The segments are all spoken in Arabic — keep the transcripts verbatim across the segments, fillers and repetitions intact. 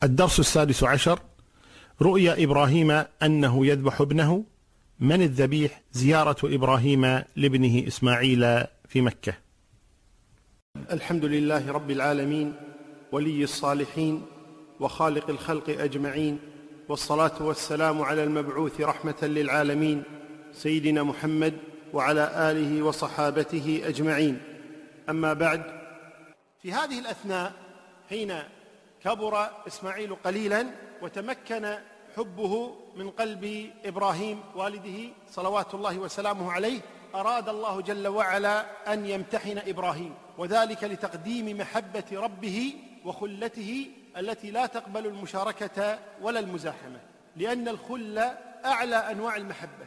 الدرس السادس عشر: رؤيا إبراهيم أنه يذبح ابنه. من الذبيح؟ زيارة إبراهيم لابنه إسماعيل في مكة. الحمد لله رب العالمين، ولي الصالحين وخالق الخلق أجمعين، والصلاة والسلام على المبعوث رحمة للعالمين سيدنا محمد وعلى آله وصحابته أجمعين. أما بعد، في هذه الأثناء حين كبر إسماعيل قليلا وتمكن حبه من قلب إبراهيم والده صلوات الله وسلامه عليه، أراد الله جل وعلا أن يمتحن إبراهيم، وذلك لتقديم محبة ربه وخلته التي لا تقبل المشاركة ولا المزاحمة، لأن الخلة أعلى أنواع المحبة.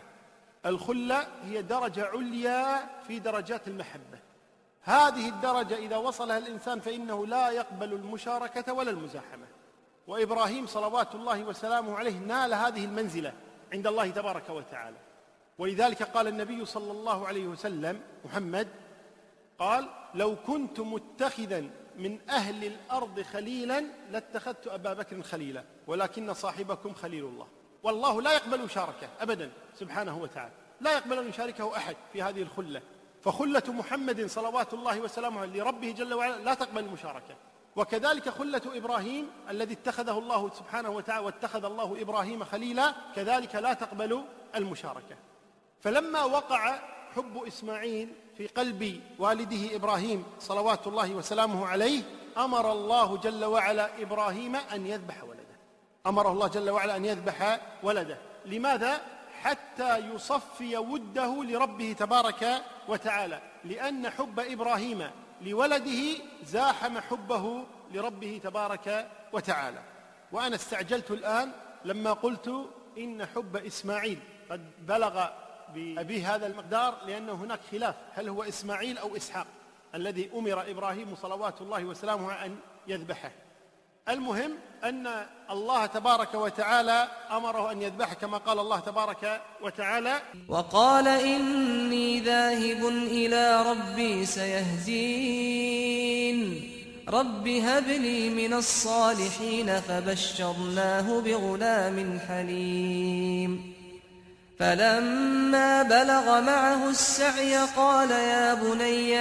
الخلة هي درجة عليا في درجات المحبة. هذه الدرجة إذا وصلها الإنسان فإنه لا يقبل المشاركة ولا المزاحمة، وإبراهيم صلوات الله وسلامه عليه نال هذه المنزلة عند الله تبارك وتعالى. ولذلك قال النبي صلى الله عليه وسلم محمد قال: لو كنت متخذا من أهل الأرض خليلا لاتخذت أبا بكر خليلا، ولكن صاحبكم خليل الله. والله لا يقبل مشاركة أبدا سبحانه وتعالى، لا يقبل أن يشاركه أحد في هذه الخلة. فخلة محمد صلوات الله وسلامه لربه جل وعلا لا تقبل المشاركة، وكذلك خلة إبراهيم الذي اتخذه الله سبحانه وتعالى واتخذ الله إبراهيم خليلا كذلك لا تقبل المشاركة. فلما وقع حب إسماعيل في قلب والده إبراهيم صلوات الله وسلامه عليه، أمر الله جل وعلا إبراهيم أن يذبح ولده. أمره الله جل وعلا أن يذبح ولده. لماذا؟ حتى يصفي وده لربه تبارك وتعالى، لأن حب إبراهيم لولده زاحم حبه لربه تبارك وتعالى. وأنا استعجلت الآن لما قلت إن حب إسماعيل قد بلغ بأبيه هذا المقدار، لأن هناك خلاف هل هو إسماعيل أو إسحاق الذي أمر إبراهيم صلوات الله وسلامه أن يذبحه. المهم أن الله تبارك وتعالى أمره أن يذبح كما قال الله تبارك وتعالى: وقال إني ذاهب إلى ربي سيهدين رب هب لي من الصالحين فبشرناه بغلام حليم. فلما بلغ معه السعي قال يا بني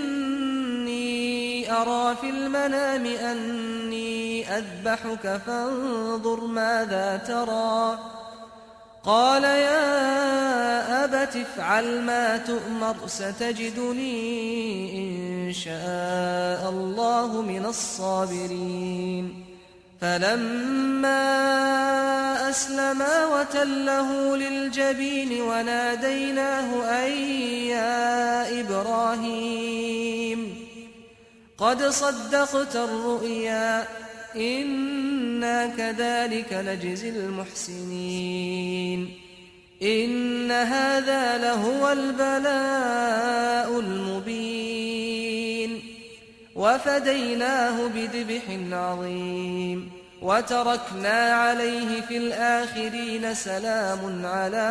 إني أرى في المنام أني أذبحك فانظر ماذا ترى. قال يا أبت افعل ما تؤمر ستجدني إن شاء الله من الصابرين. فلما أسلما وتله للجبين وناديناه أن يا إبراهيم قد صدقت الرؤيا إنا كذلك نجزي المحسنين إن هذا لهو البلاء المبين وفديناه بذبح عظيم وتركنا عليه في الآخرين سلام على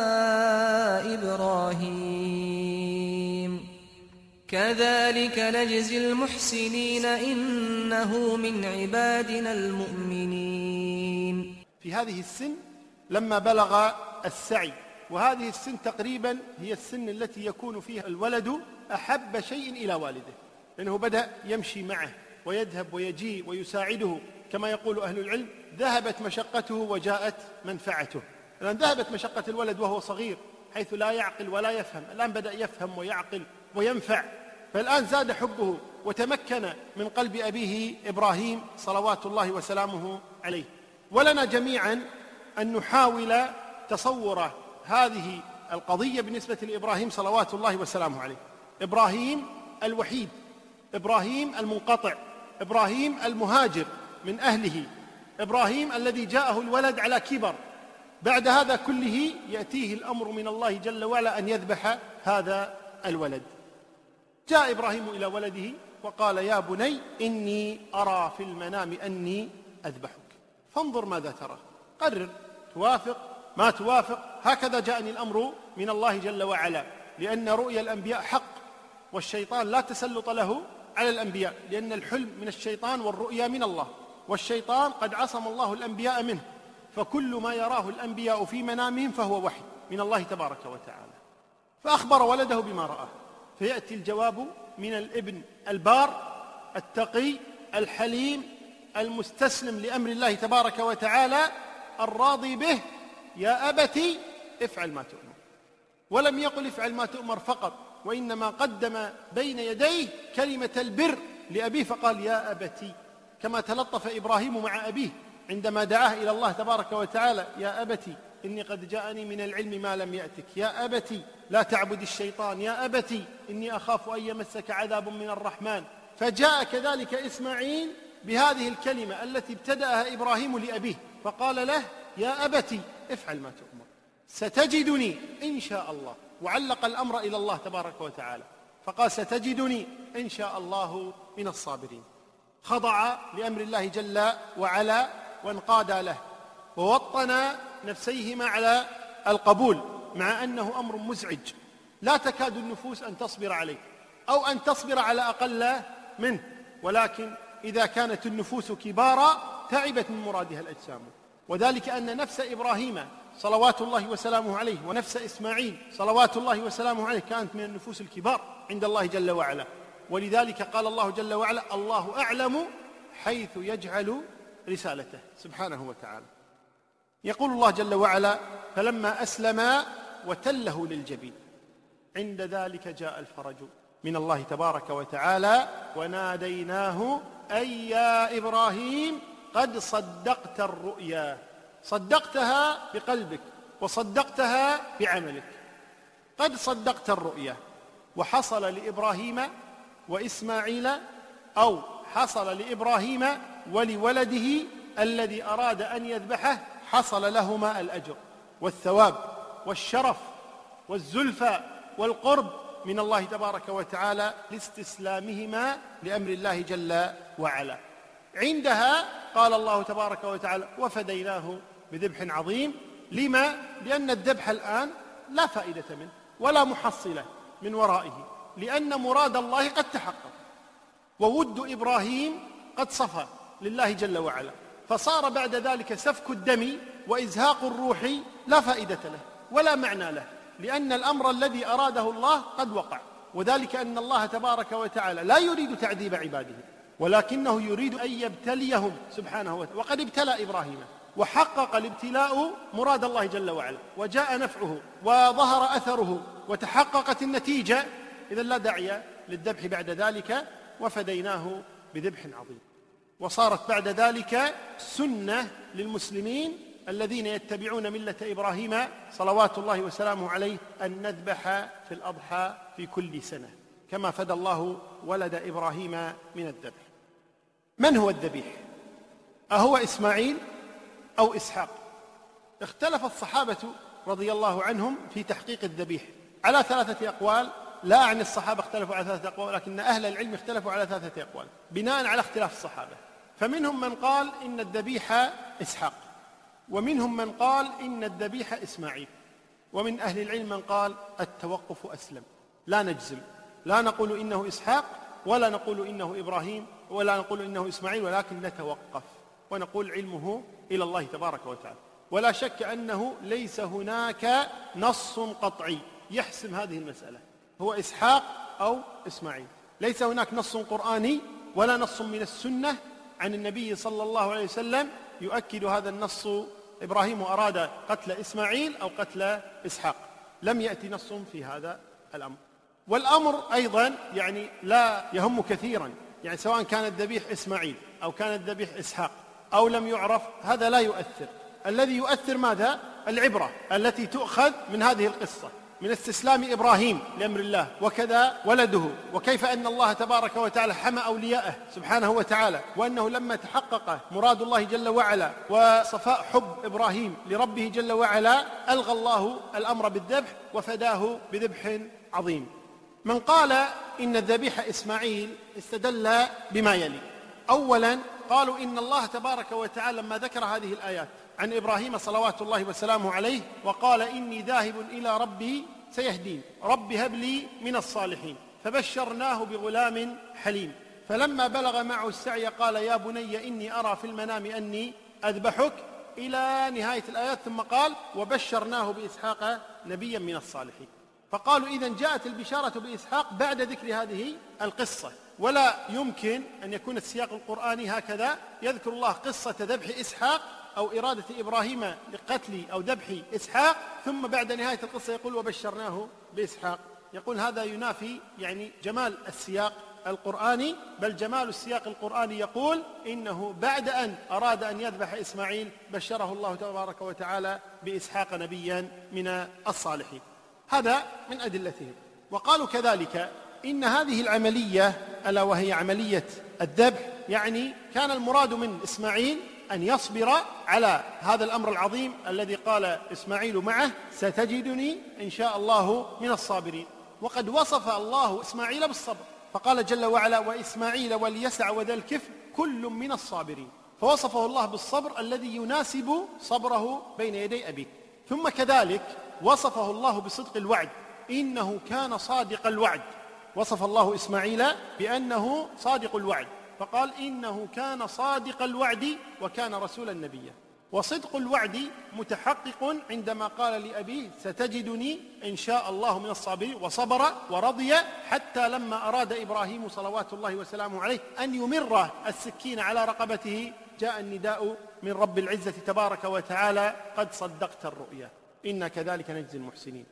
إبراهيم كذلك نجزي المحسنين إنه من عبادنا المؤمنين. في هذه السن لما بلغ السعي، وهذه السن تقريبا هي السن التي يكون فيها الولد أحب شيء إلى والده، لأنه بدأ يمشي معه ويذهب ويجيء ويساعده، كما يقول أهل العلم: ذهبت مشقته وجاءت منفعته. الآن ذهبت مشقة الولد وهو صغير حيث لا يعقل ولا يفهم، الآن بدأ يفهم ويعقل وينفع، فالآن زاد حبه وتمكن من قلب أبيه إبراهيم صلوات الله وسلامه عليه. ولنا جميعا أن نحاول تصور هذه القضية بالنسبة لإبراهيم صلوات الله وسلامه عليه. إبراهيم الوحيد، إبراهيم المنقطع، إبراهيم المهاجر من أهله، إبراهيم الذي جاءه الولد على كبر. بعد هذا كله يأتيه الأمر من الله جل وعلا أن يذبح هذا الولد. جاء إبراهيم إلى ولده وقال يا بني إني أرى في المنام أني أذبحك فانظر ماذا ترى، قرر، توافق ما توافق. هكذا جاءني الأمر من الله جل وعلا، لأن رؤيا الأنبياء حق، والشيطان لا تسلط له على الأنبياء، لأن الحلم من الشيطان والرؤيا من الله. والشيطان قد عصم الله الأنبياء منه، فكل ما يراه الأنبياء في منامهم فهو وحي من الله تبارك وتعالى. فأخبر ولده بما رآه، فيأتي الجواب من الابن البار التقي الحليم المستسلم لأمر الله تبارك وتعالى الراضي به: يا أبتي افعل ما تؤمر. ولم يقل افعل ما تؤمر فقط، وإنما قدم بين يديه كلمة البر لأبيه فقال: يا أبتي، كما تلطف إبراهيم مع أبيه عندما دعاه إلى الله تبارك وتعالى: يا أبتي إني قد جاءني من العلم ما لم يأتك، يا أبتي لا تعبد الشيطان، يا أبتي إني أخاف أن يمسك عذاب من الرحمن. فجاء كذلك إسماعيل بهذه الكلمة التي ابتدأها إبراهيم لأبيه، فقال له: يا أبتي افعل ما تؤمر ستجدني إن شاء الله. وعلق الأمر إلى الله تبارك وتعالى فقال: ستجدني إن شاء الله من الصابرين. خضع لأمر الله جل وعلا وانقاد له، ووطن نفسيهما على القبول، مع أنه أمر مزعج لا تكاد النفوس أن تصبر عليه أو أن تصبر على أقل منه، ولكن إذا كانت النفوس كبارا تعبت من مرادها الأجسام. وذلك أن نفس إبراهيم صلوات الله وسلامه عليه ونفس إسماعيل صلوات الله وسلامه عليه كانت من النفوس الكبار عند الله جل وعلا. ولذلك قال الله جل وعلا: الله أعلم حيث يجعل رسالته سبحانه وتعالى. يقول الله جل وعلا: فلما أسلما وتله للجبين عند ذلك جاء الفرج من الله تبارك وتعالى وناديناه أي يا إبراهيم قد صدقت الرؤيا. صدقتها بقلبك وصدقتها بعملك، قد صدقت الرؤيا. وحصل لإبراهيم وإسماعيل، أو حصل لإبراهيم ولولده الذي أراد أن يذبحه، حصل لهما الأجر والثواب والشرف والزلفى والقرب من الله تبارك وتعالى لاستسلامهما لأمر الله جل وعلا. عندها قال الله تبارك وتعالى: وفديناه بذبح عظيم. لما؟ لأن الذبح الآن لا فائدة منه ولا محصلة من ورائه، لأن مراد الله قد تحقق، وود إبراهيم قد صفى لله جل وعلا، فصار بعد ذلك سفك الدم وإزهاق الروح لا فائدة له ولا معنى له، لأن الأمر الذي أراده الله قد وقع. وذلك أن الله تبارك وتعالى لا يريد تعذيب عباده، ولكنه يريد أن يبتليهم سبحانه وتعالى، وقد ابتلى إبراهيم وحقق الابتلاء مراد الله جل وعلا، وجاء نفعه وظهر أثره وتحققت النتيجة، إذن لا داعي للذبح بعد ذلك. وفديناه بذبح عظيم. وصارت بعد ذلك سنة للمسلمين الذين يتبعون ملة إبراهيم صلوات الله وسلامه عليه أن نذبح في الأضحى في كل سنة، كما فدى الله ولد إبراهيم من الذبح. من هو الذبيح؟ أهو إسماعيل أو إسحاق؟ اختلف الصحابة رضي الله عنهم في تحقيق الذبيح على ثلاثة أقوال. لا أعني الصحابة اختلفوا على ثلاثة أقوال، لكن أهل العلم اختلفوا على ثلاثة أقوال بناء على اختلاف الصحابة. فمنهم من قال إن الذبيح إسحاق، ومنهم من قال إن الذبيح إسماعيل، ومن أهل العلم من قال التوقف أسلم، لا نجزم، لا نقول إنه إسحاق ولا نقول إنه إبراهيم ولا نقول إنه إسماعيل، ولكن نتوقف ونقول علمه إلى الله تبارك وتعالى. ولا شك أنه ليس هناك نص قطعي يحسم هذه المسألة، هو إسحاق أو إسماعيل. ليس هناك نص قرآني ولا نص من السنة عن النبي صلى الله عليه وسلم يؤكد هذا النص: إبراهيم أراد قتل إسماعيل أو قتل إسحاق. لم يأتي نص في هذا الأمر. والأمر أيضا يعني لا يهم كثيرا، يعني سواء كان الذبيح إسماعيل أو كان الذبيح إسحاق أو لم يعرف، هذا لا يؤثر. الذي يؤثر ماذا؟ العبرة التي تؤخذ من هذه القصة، من استسلام إبراهيم لأمر الله وكذا ولده، وكيف أن الله تبارك وتعالى حمى أولياءه سبحانه وتعالى، وأنه لما تحقق مراد الله جل وعلا وصفاء حب إبراهيم لربه جل وعلا ألغى الله الأمر بالذبح وفداه بذبح عظيم. من قال إن الذبيح إسماعيل استدل بما يلي. أولا قالوا إن الله تبارك وتعالى لما ذكر هذه الآيات عن إبراهيم صلوات الله وسلامه عليه وقال: إني ذاهب إلى ربي سيهدين، رب هب لي من الصالحين، فبشرناه بغلام حليم. فلما بلغ معه السعي قال يا بني إني أرى في المنام أني أذبحك إلى نهاية الآيات، ثم قال وبشرناه بإسحاق نبيا من الصالحين. فقالوا إذن جاءت البشارة بإسحاق بعد ذكر هذه القصة، ولا يمكن أن يكون السياق القرآني هكذا، يذكر الله قصة ذبح إسحاق أو إرادة إبراهيم لقتل أو ذبح إسحاق، ثم بعد نهاية القصة يقول وبشرناه بإسحاق. يقول هذا ينافي يعني جمال السياق القرآني، بل جمال السياق القرآني يقول إنه بعد أن أراد أن يذبح إسماعيل بشره الله تبارك وتعالى بإسحاق نبيا من الصالحين. هذا من أدلتهم. وقالوا كذلك إن هذه العملية ألا وهي عملية الذبح، يعني كان المراد من إسماعيل أن يصبر على هذا الأمر العظيم الذي قال إسماعيل معه ستجدني إن شاء الله من الصابرين. وقد وصف الله إسماعيل بالصبر، فقال جل وعلا وإسماعيل واليسع وذا الكفل كل من الصابرين، فوصفه الله بالصبر الذي يناسب صبره بين يدي أبيه. ثم كذلك وصفه الله بصدق الوعد، إنه كان صادق الوعد، وصف الله إسماعيل بأنه صادق الوعد، فقال إنه كان صادق الوعد وكان رسولا نبيا. وصدق الوعد متحقق عندما قال لأبيه ستجدني إن شاء الله من الصابرين، وصبر ورضي حتى لما أراد إبراهيم صلوات الله وسلامه عليه أن يمر السكين على رقبته جاء النداء من رب العزة تبارك وتعالى قد صدقت الرؤيا إنا كذلك نجزي المحسنين.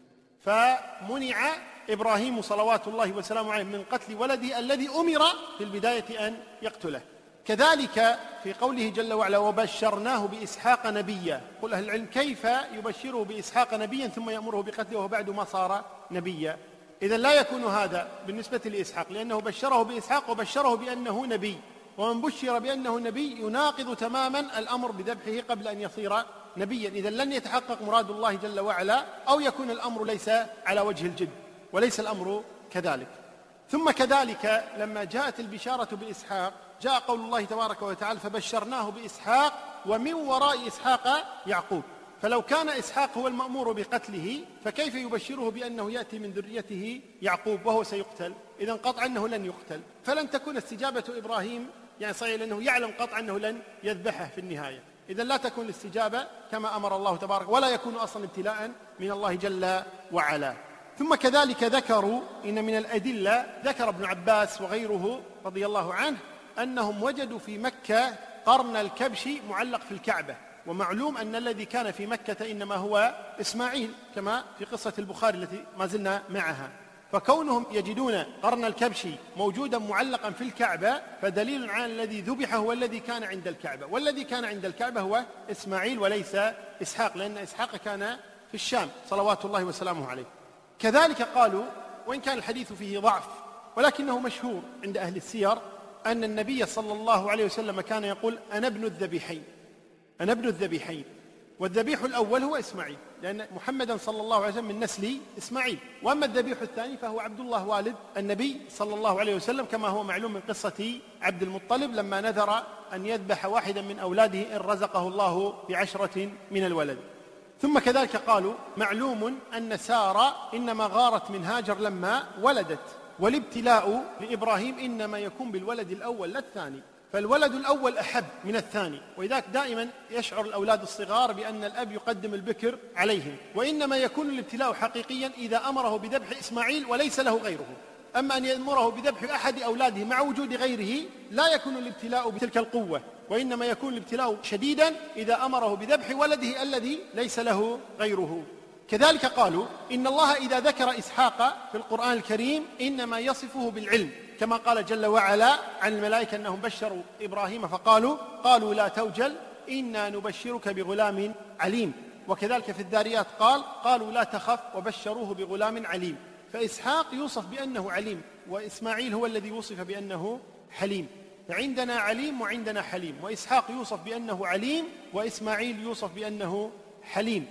فمنع إبراهيم صلوات الله وسلامه عليه من قتل ولده الذي أمر في البداية أن يقتله. كذلك في قوله جل وعلا وبشرناه بإسحاق نبيا، قل أهل العلم كيف يبشره بإسحاق نبيا ثم يأمره بقتله وهو بعد ما صار نبيا؟ إذن لا يكون هذا بالنسبة لإسحاق، لأنه بشره بإسحاق وبشره بأنه نبي، ومن بشر بأنه نبي يناقض تماما الأمر بذبحه قبل أن يصير نبيا. إذن لن يتحقق مراد الله جل وعلا، أو يكون الأمر ليس على وجه الجد، وليس الأمر كذلك. ثم كذلك لما جاءت البشارة بإسحاق جاء قول الله تبارك وتعالى فبشرناه بإسحاق ومن وراء إسحاق يعقوب. فلو كان إسحاق هو المأمور بقتله فكيف يبشره بأنه يأتي من ذريته يعقوب وهو سيقتل؟ إذن قطعا أنه لن يقتل، فلن تكون استجابة إبراهيم يعني صحيح، لأنه يعلم قطعا أنه لن يذبحه في النهاية. إذن لا تكون الاستجابة كما أمر الله تبارك، ولا يكون أصلا ابتلاء من الله جل وعلا. ثم كذلك ذكروا إن من الأدلة، ذكر ابن عباس وغيره رضي الله عنه أنهم وجدوا في مكة قرن الكبش معلق في الكعبة، ومعلوم أن الذي كان في مكة إنما هو إسماعيل كما في قصة البخاري التي ما زلنا معها. فكونهم يجدون قرن الكبش موجودا معلقا في الكعبة فدليل على الذي ذبح هو الذي كان عند الكعبة، والذي كان عند الكعبة هو إسماعيل وليس إسحاق، لأن إسحاق كان في الشام صلوات الله وسلامه عليه. كذلك قالوا وإن كان الحديث فيه ضعف ولكنه مشهور عند أهل السير أن النبي صلى الله عليه وسلم كان يقول أنا ابن الذبيحين، أنا ابن الذبيحين، والذبيح الأول هو إسماعيل، لأن محمدا صلى الله عليه وسلم من نسل إسماعيل، وأما الذبيح الثاني فهو عبد الله والد النبي صلى الله عليه وسلم، كما هو معلوم من قصة عبد المطلب لما نذر أن يذبح واحدا من أولاده إن رزقه الله بعشرة من الولد. ثم كذلك قالوا معلوم أن سارة إنما غارت من هاجر لما ولدت، والابتلاء لإبراهيم إنما يكون بالولد الأول لا الثاني، فالولد الأول أحب من الثاني، ولذلك دائما يشعر الأولاد الصغار بأن الأب يقدم البكر عليهم، وإنما يكون الابتلاء حقيقيا إذا أمره بذبح إسماعيل وليس له غيره. أما أن يأمره بذبح أحد أولاده مع وجود غيره لا يكون الابتلاء بتلك القوة، وإنما يكون الابتلاء شديدا إذا أمره بذبح ولده الذي ليس له غيره. كذلك قالوا إن الله إذا ذكر إسحاق في القرآن الكريم إنما يصفه بالعلم، كما قال جل وعلا عن الملائكة أنهم بشروا إبراهيم فقالوا قالوا لا توجل إنا نبشرك بغلام عليم. وكذلك في الذاريات قال قالوا لا تخف وبشروه بغلام عليم. فإسحاق يوصف بأنه عليم، وإسماعيل هو الذي وصف بأنه حليم، فعندنا عليم وعندنا حليم، وإسحاق يوصف بأنه عليم وإسماعيل يوصف بأنه حليم.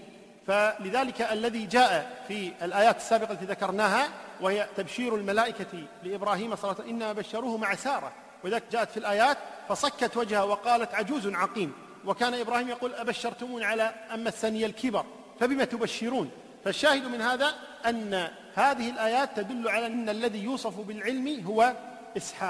فلذلك الذي جاء في الآيات السابقة التي ذكرناها وهي تبشير الملائكة لإبراهيم صلى الله عليه وسلم إنما بشروه مع سارة، وذلك جاءت في الآيات فصكت وجهها وقالت عجوز عقيم، وكان إبراهيم يقول أبشرتمون على أما الثاني الكبر فبما تبشرون. فالشاهد من هذا أن هذه الآيات تدل على أن الذي يوصف بالعلم هو إسحاق.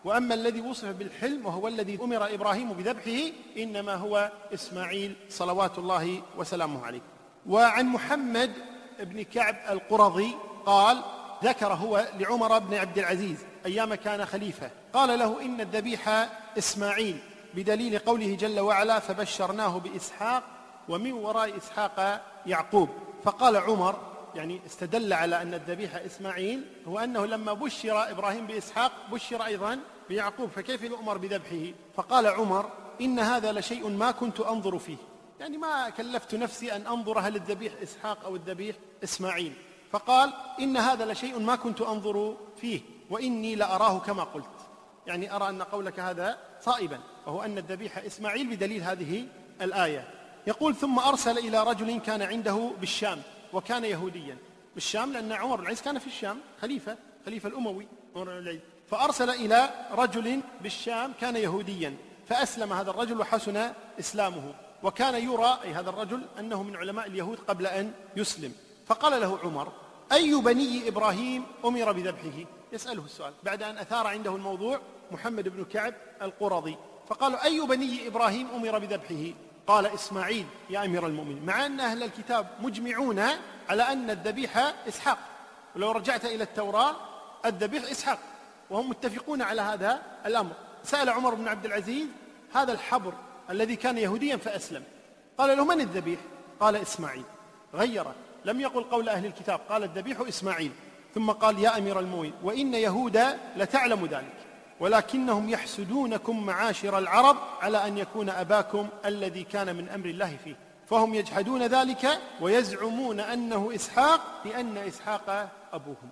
وأما الذي وصف بالحلم وهو الذي أمر إبراهيم بذبحه إنما هو إسماعيل صلوات الله وسلامه عليه. وعن محمد بن كعب القرظي قال ذكر هو لعمر بن عبد العزيز أيام كان خليفة، قال له إن الذبيح إسماعيل بدليل قوله جل وعلا فبشرناه بإسحاق ومن وراء إسحاق يعقوب. فقال عمر، يعني استدل على أن الذبيح إسماعيل، هو أنه لما بشر إبراهيم بإسحاق بشر أيضا بيعقوب، فكيف يؤمر بذبحه؟ فقال عمر إن هذا لشيء ما كنت أنظر فيه، يعني ما كلفت نفسي أن أنظر هل الذبيح إسحاق أو الذبيح إسماعيل. فقال إن هذا لشيء ما كنت أنظر فيه وإني لأراه كما قلت، يعني أرى أن قولك هذا صائبا، وهو أن الذبيح إسماعيل بدليل هذه الآية. يقول ثم أرسل إلى رجل كان عنده بالشام وكان يهوديا، بالشام لأن عمر بن العزيز كان في الشام خليفة خليفة الأموي عمر بن العزيز، فأرسل إلى رجل بالشام كان يهوديا فأسلم هذا الرجل وحسن إسلامه، وكان يرى أي هذا الرجل أنه من علماء اليهود قبل أن يسلم. فقال له عمر أي بني إبراهيم أمر بذبحه؟ يسأله السؤال بعد أن أثار عنده الموضوع محمد بن كعب القرظي، فقالوا أي بني إبراهيم أمر بذبحه؟ قال إسماعيل يا أمير المؤمنين، مع أن أهل الكتاب مجمعون على أن الذبيح إسحاق، ولو رجعت إلى التوراة الذبيح إسحاق، وهم متفقون على هذا الأمر. سأل عمر بن عبد العزيز هذا الحبر الذي كان يهوديا فأسلم، قال له من الذبيح؟ قال إسماعيل، غيره، لم يقل قول أهل الكتاب، قال الذبيح إسماعيل، ثم قال يا أمير المؤمنين وإن يهود لتعلم ذلك ولكنهم يحسدونكم معاشر العرب على أن يكون أباكم الذي كان من أمر الله فيه، فهم يجحدون ذلك ويزعمون أنه إسحاق لأن إسحاق أبوهم.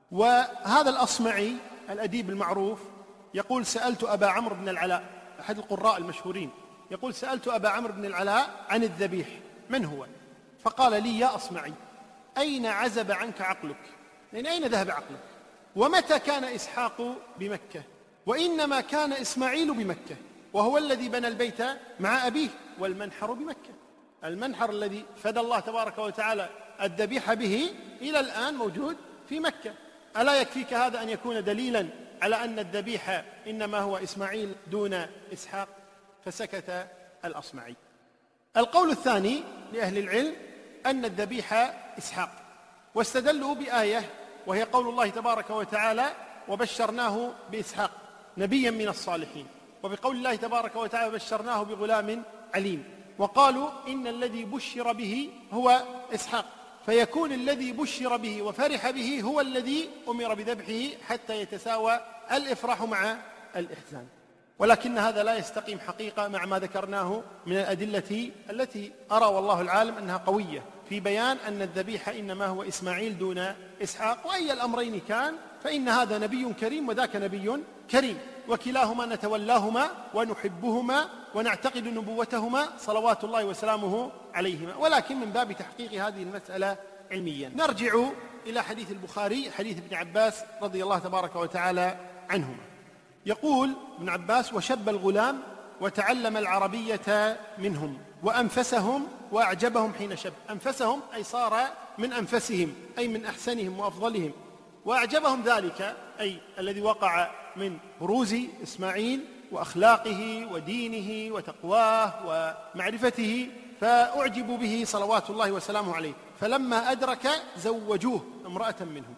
وهذا الأصمعي الأديب المعروف يقول سألت أبا عمرو بن العلاء أحد القراء المشهورين، يقول سألت أبا عمرو بن العلاء عن الذبيح من هو؟ فقال لي يا أصمعي أين عزب عنك عقلك؟ يعني أين ذهب عقلك؟ ومتى كان إسحاق بمكة؟ وإنما كان إسماعيل بمكة، وهو الذي بنى البيت مع أبيه، والمنحر بمكة، المنحر الذي فدى الله تبارك وتعالى الذبيح به إلى الآن موجود في مكة. ألا يكفيك هذا أن يكون دليلا على أن الذبيح إنما هو إسماعيل دون إسحاق؟ فسكت الأصمعي. القول الثاني لأهل العلم أن الذبيح إسحاق، واستدلوا بآية وهي قول الله تبارك وتعالى وبشرناه بإسحاق نبيا من الصالحين، وبقول الله تبارك وتعالى بشرناه بغلام عليم، وقالوا إن الذي بشر به هو إسحاق، فيكون الذي بشر به وفرح به هو الذي أمر بذبحه حتى يتساوى الإفراح مع الإحزان. ولكن هذا لا يستقيم حقيقة مع ما ذكرناه من الأدلة التي أرى والله العالم أنها قوية في بيان أن الذبيح إنما هو إسماعيل دون إسحاق، وأي الأمرين كان فإن هذا نبي كريم وذاك نبي كريم، وكلاهما نتولاهما ونحبهما ونعتقد نبوتهما صلوات الله وسلامه عليهما، ولكن من باب تحقيق هذه المسألة علميا. نرجع إلى حديث البخاري حديث ابن عباس رضي الله تبارك وتعالى عنهما. يقول ابن عباس وشب الغلام وتعلم العربية منهم وأنفسهم وأعجبهم حين شب. أنفسهم أي صار من أنفسهم أي من أحسنهم وأفضلهم، وأعجبهم ذلك أي الذي وقع من بروز إسماعيل وأخلاقه ودينه وتقواه ومعرفته، فأعجبوا به صلوات الله وسلامه عليه، فلما أدرك زوجوه امرأة منهم.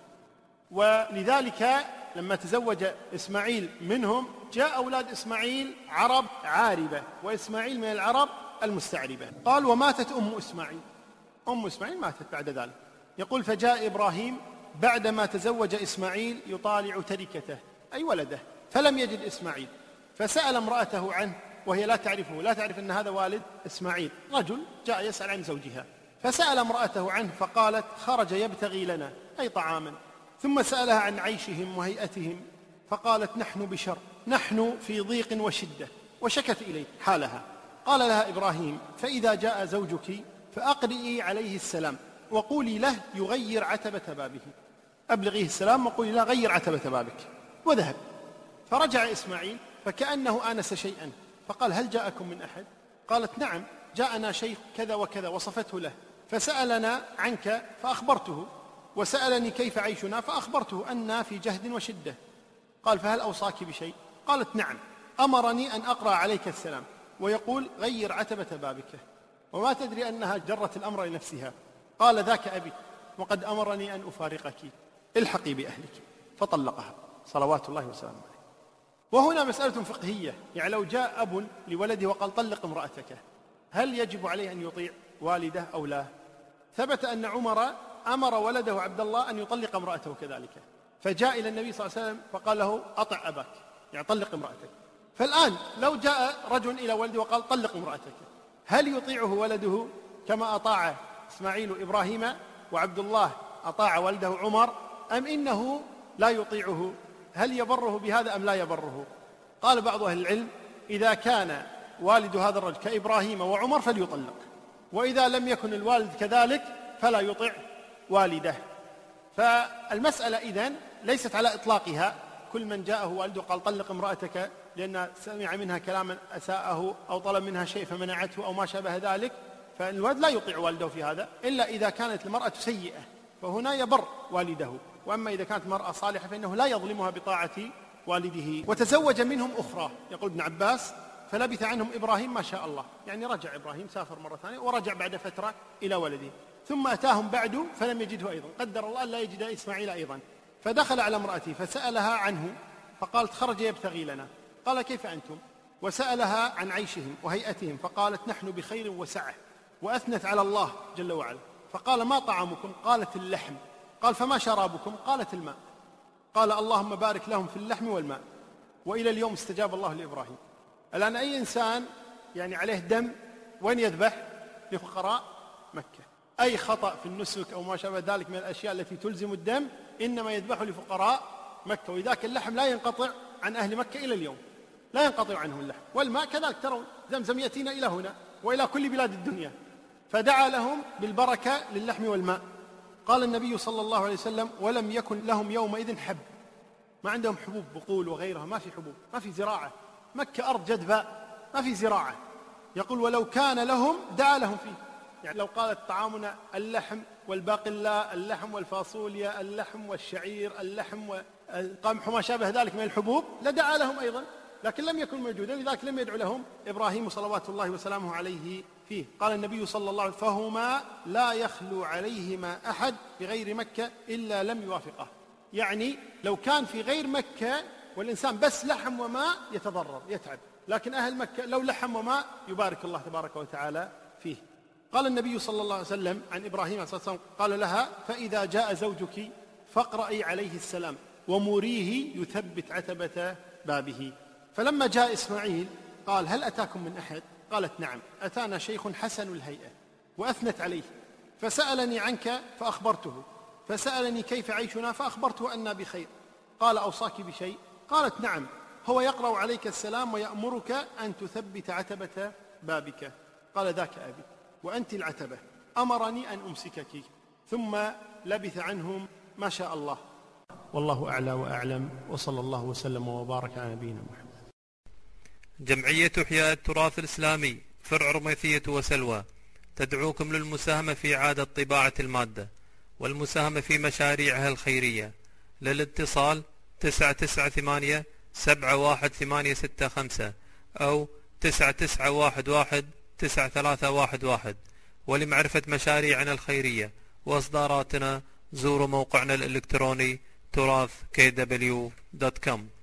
ولذلك لما تزوج إسماعيل منهم جاء أولاد إسماعيل عرب عاربة، وإسماعيل من العرب المستعربة. قال وماتت أم إسماعيل، أم إسماعيل ماتت بعد ذلك. يقول فجاء إبراهيم بعدما تزوج إسماعيل يطالع تركته أي ولده، فلم يجد إسماعيل، فسأل امرأته عنه وهي لا تعرفه، لا تعرف أن هذا والد إسماعيل، رجل جاء يسأل عن زوجها، فسأل امرأته عنه فقالت خرج يبتغي لنا أي طعاما، ثم سألها عن عيشهم وهيئتهم فقالت نحن بشر، نحن في ضيق وشدة، وشكت إليه حالها. قال لها إبراهيم فإذا جاء زوجك فأقرئي عليه السلام وقولي له يغير عتبة بابه، أبلغيه السلام وقولي له غير عتبة بابك، وذهب. فرجع إسماعيل فكأنه آنس شيئا فقال هل جاءكم من أحد؟ قالت نعم جاءنا شيخ كذا وكذا، وصفته له، فسألنا عنك فأخبرته، وسألني كيف عيشنا فأخبرته أننا في جهد وشدة. قال فهل أوصاك بشيء؟ قالت نعم، أمرني أن أقرأ عليك السلام ويقول غير عتبة بابك، وما تدري أنها جرت الأمر لنفسها. قال ذاك أبي وقد أمرني أن أفارقك، الحقي بأهلك. فطلقها صلوات الله وسلامه عليه. وهنا مسألة فقهية، يعني لو جاء أب لولده وقال طلق امرأتك، هل يجب عليه أن يطيع والده أو لا؟ ثبت أن عمر أمر ولده عبد الله أن يطلق امرأته كذلك، فجاء إلى النبي صلى الله عليه وسلم فقال له أطع أباك، يعني طلق امرأتك. فالآن لو جاء رجل إلى ولده وقال طلق امرأتك، هل يطيعه ولده كما أطاع إسماعيل إبراهيم وعبد الله أطاع ولده عمر، أم إنه لا يطيعه؟ هل يبره بهذا أم لا يبره؟ قال بعض أهل العلم إذا كان والد هذا الرجل كإبراهيم وعمر فليطلق، وإذا لم يكن الوالد كذلك فلا يطع والده. فالمسألة إذن ليست على إطلاقها، كل من جاءه والده قال طلق امرأتك لأن سمع منها كلاما أساءه أو طلب منها شيء فمنعته أو ما شابه ذلك، فالولد لا يطيع والده في هذا، إلا إذا كانت المرأة سيئة فهنا يبر والده، وأما إذا كانت المرأة صالحة فإنه لا يظلمها بطاعة والده. وتزوج منهم أخرى، يقول ابن عباس فلبث عنهم إبراهيم ما شاء الله، يعني رجع إبراهيم سافر مرة ثانية ورجع بعد فترة إلى ولده، ثم أتاهم بعد فلم يجده أيضا، قدر الله أن لا يجد إسماعيل أيضا، فدخل على امرأته فسألها عنه فقالت خرج يبتغي لنا. قال كيف أنتم؟ وسألها عن عيشهم وهيئتهم فقالت نحن بخير وسعة، وأثنت على الله جل وعلا. فقال ما طعامكم؟ قالت اللحم. قال فما شرابكم؟ قالت الماء. قال اللهم بارك لهم في اللحم والماء. وإلى اليوم استجاب الله لإبراهيم. الآن أي إنسان يعني عليه دم وين يذبح؟ لفقراء مكة. أي خطأ في النسك أو ما شابه ذلك من الأشياء التي تلزم الدم إنما يذبح لفقراء مكة. وذاك اللحم لا ينقطع عن أهل مكة إلى اليوم، لا ينقطع عنه اللحم. والماء كذلك، ترون زمزم يأتينا إلى هنا وإلى كل بلاد الدنيا. فدعا لهم بالبركة للحم والماء. قال النبي صلى الله عليه وسلم ولم يكن لهم يومئذ حب، ما عندهم حبوب بقول وغيرها، ما في حبوب، ما في زراعة، مكة أرض جدباء ما في زراعة. يقول ولو كان لهم دعا لهم فيه، يعني لو قالت طعامنا اللحم والباقلاء، اللحم والفاصوليا، اللحم والشعير، اللحم والقمح وما شابه ذلك من الحبوب لدعا لهم أيضا، لكن لم يكن موجودا، لذلك لم يدعو لهم إبراهيم صلوات الله وسلامه عليه فيه. قال النبي صلى الله عليه وسلم فهما لا يخلو عليهما أحد بغير مكة إلا لم يوافقه، يعني لو كان في غير مكة والإنسان بس لحم وماء يتضرر يتعب، لكن أهل مكة لو لحم وماء يبارك الله تبارك وتعالى فيه. قال النبي صلى الله عليه وسلم عن إبراهيم عليه الصلاة والسلام قال لها فإذا جاء زوجك فاقرأي عليه السلام ومريه يثبت عتبة بابه. فلما جاء إسماعيل قال هل أتاكم من أحد؟ قالت نعم، أتانا شيخ حسن الهيئة، وأثنت عليه، فسألني عنك فأخبرته، فسألني كيف عيشنا فأخبرته أننا بخير. قال أوصاك بشيء؟ قالت نعم، هو يقرأ عليك السلام ويأمرك أن تثبت عتبة بابك. قال ذاك أبي وأنت العتبة، أمرني أن أمسكك. ثم لبث عنهم ما شاء الله. والله أعلى وأعلم، وصلى الله وسلم وبارك على نبينا محمد. جمعية إحياء التراث الإسلامي فرع رميثية وسلوى تدعوكم للمساهمة في إعادة طباعة المادة والمساهمة في مشاريعها الخيرية. للاتصال تسعة تسعة ثمانية سبعة واحد ثمانية ستة خمسة أو تسعة تسعة واحد واحد تسعة ثلاثة واحد واحد. ولمعرفة مشاريعنا الخيرية وإصداراتنا زوروا موقعنا الإلكتروني تراث كي دبليو دوت كوم.